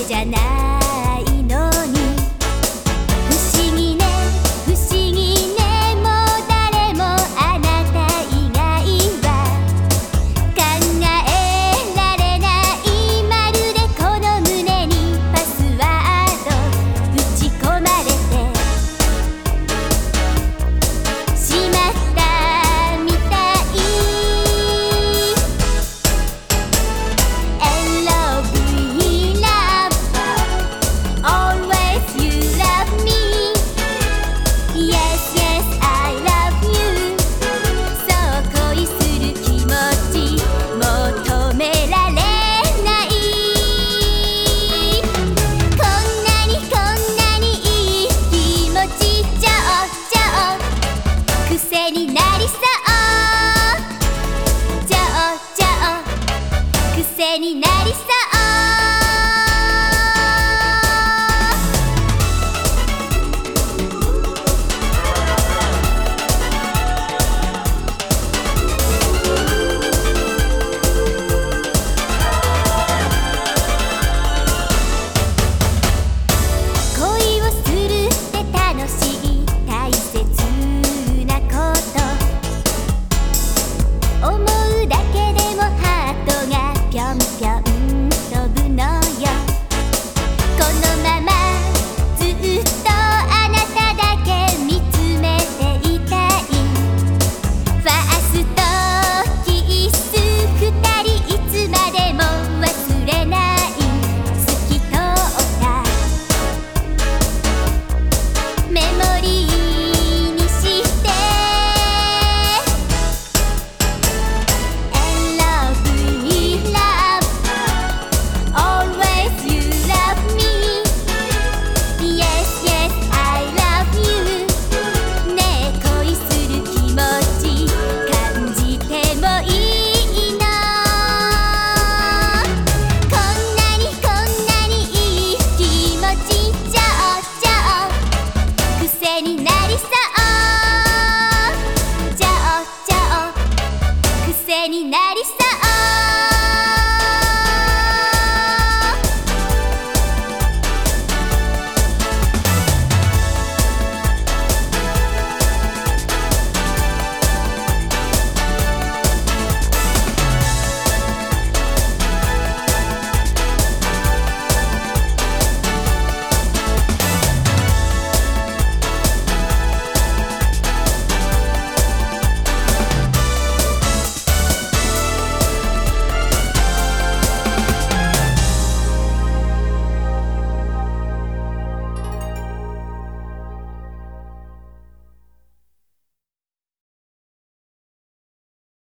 じゃないのに。不思議ね不思議ね、もう誰もあなた以外は考えられない。まるでこの胸にパスワード打ち込まれてしまったみたい。 LOVE love always you love me. Yes yes I love you. そう恋する気持ち求められない。こんなにいい気持ちちょ癖になりそう。癖になりそう。恋をするって楽しい大切なこと、思うだけでもハートがぴょんぴょん飛ぶのよ。このままずっとあなただけ見つめていたい。ファーストキス二人いつまでも忘れない。透き通ったメモリーにして。 LOVE love always you love me. Yes yes I love you. ねえ恋する気持ち感じてもいいの。こんなにいい気持ちちょ癖になりそう。癖になりそう。